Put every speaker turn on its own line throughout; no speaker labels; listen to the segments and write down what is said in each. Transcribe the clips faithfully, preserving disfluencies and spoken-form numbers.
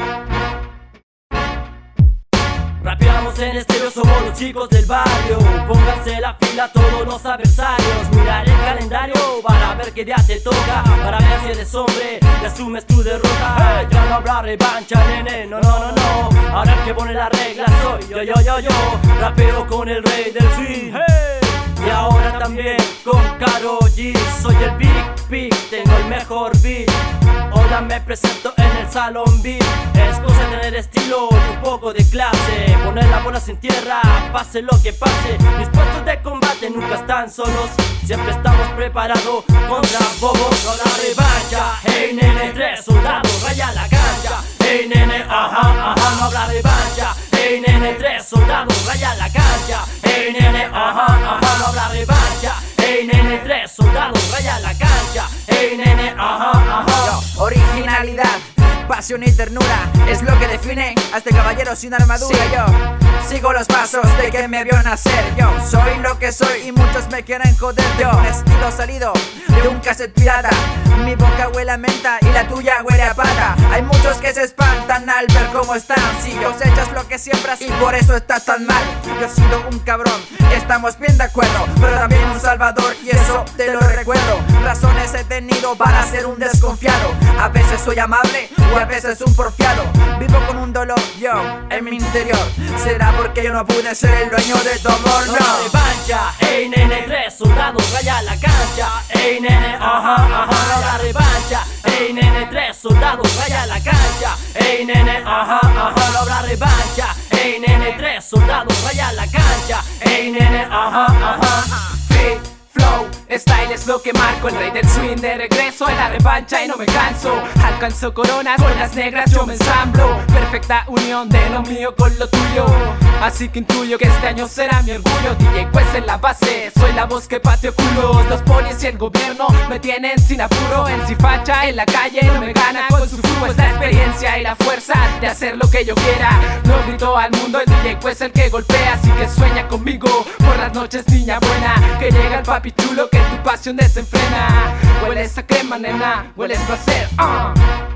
Rapeamos en estéreo, somos los chicos del barrio. Pónganse la fila todos los adversarios. Mirar el calendario para ver qué día te toca, para ver si eres hombre y asumes tu derrota. Hey, ya no habrá revancha, nene, no, no, no, no. Ahora el que pone las reglas soy yo, yo, yo, yo. Rapeo con el rey del swing, hey. Y ahora también con Karol G. Soy el Big Big, tengo el mejor beat. Hola, me presento en el Salón Beat. Es cosa de tener estilo y un poco de clase. Poner las bolas en tierra, pase lo que pase. Mis puestos de combate nunca están solos. Siempre estamos preparados contra bobos. No la revancha, hey nene, tres soldados, raya la cancha. Hey nene, ajá, ajá, no habrá revancha. Hey nene, tres soldados, raya la cancha. Hey nene, ajá, ajá, no habrá revancha. Hey nene, tres soldados, raya la cancha. Hey nene, ajá, ajá.
Yo, originalidad, pasión y ternura es lo que define a este caballero sin armadura. Sí. Yo sigo los pasos de que me vio nacer. Yo soy lo que soy y muchos me quieren joder. Yo, un estilo salido de un cassette pirata. Mi boca huele a menta y la tuya huele a pata. Hay muchos que se espantan al ver cómo están. Si cosechas lo que siembras y por eso estás tan mal. Yo he sido un cabrón, estamos bien de acuerdo, pero también un salvador y eso te lo recuerdo. Razones he tenido para ser un desconfiado. A veces soy amable o a veces un porfiado. Vivo con un dolor, yo, en mi interior. ¿Será porque yo no pude ser el dueño de tu amor?
No, no. Revancha, hey nene, tres soldados, raya la cancha. Hey nene, ajá, ajá, no la revancha. Hey nene, tres soldados, raya la cancha. Hey nene, ajá, ajá, no habrá revancha. Hey nene, tres soldados, raya la cancha. Hey nene, ajá, ajá.
Free, flow, style es lo que marco. El rey del swing de regreso en la revancha y no me canso. Alcanzo coronas con las negras, yo me ensamblo. Perfecta unión de lo mío con lo tuyo. Así que intuyo que este año será mi orgullo. D J pues en la base, soy la voz que pateo culos. Los polis y el gobierno me tienen sin apuro. En si facha en la calle no me gana con su flujo. Es la experiencia y la fuerza de hacer lo que yo quiera. No grito al mundo, el D J pues el que golpea. Así que sueña conmigo por las noches, niña buena. Que llega el papi chulo que tu pasión desenfrena. Hueles a crema, nena, hueles placer, uh.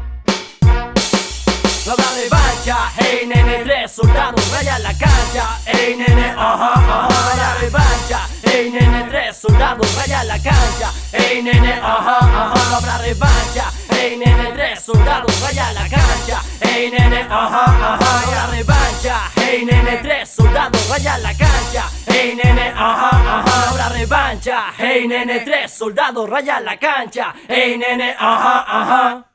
No habrá revancha, hey nene, tres soldados, raya la cancha. Hey nene, ajá, ajá, no habrá revancha. Hey nene, tres soldados, raya la cancha. Hey nene, ajá, ajá, no habrá revancha. Hey nene, tres soldados, raya la cancha. Hey nene, ajá, ajá, no habrá revancha. Hey nene, tres soldados, raya la cancha. Hey nene, ajá, ajá, no habrá revancha. Hey nene, tres soldados, raya la cancha. Hey nene, ajá, ajá.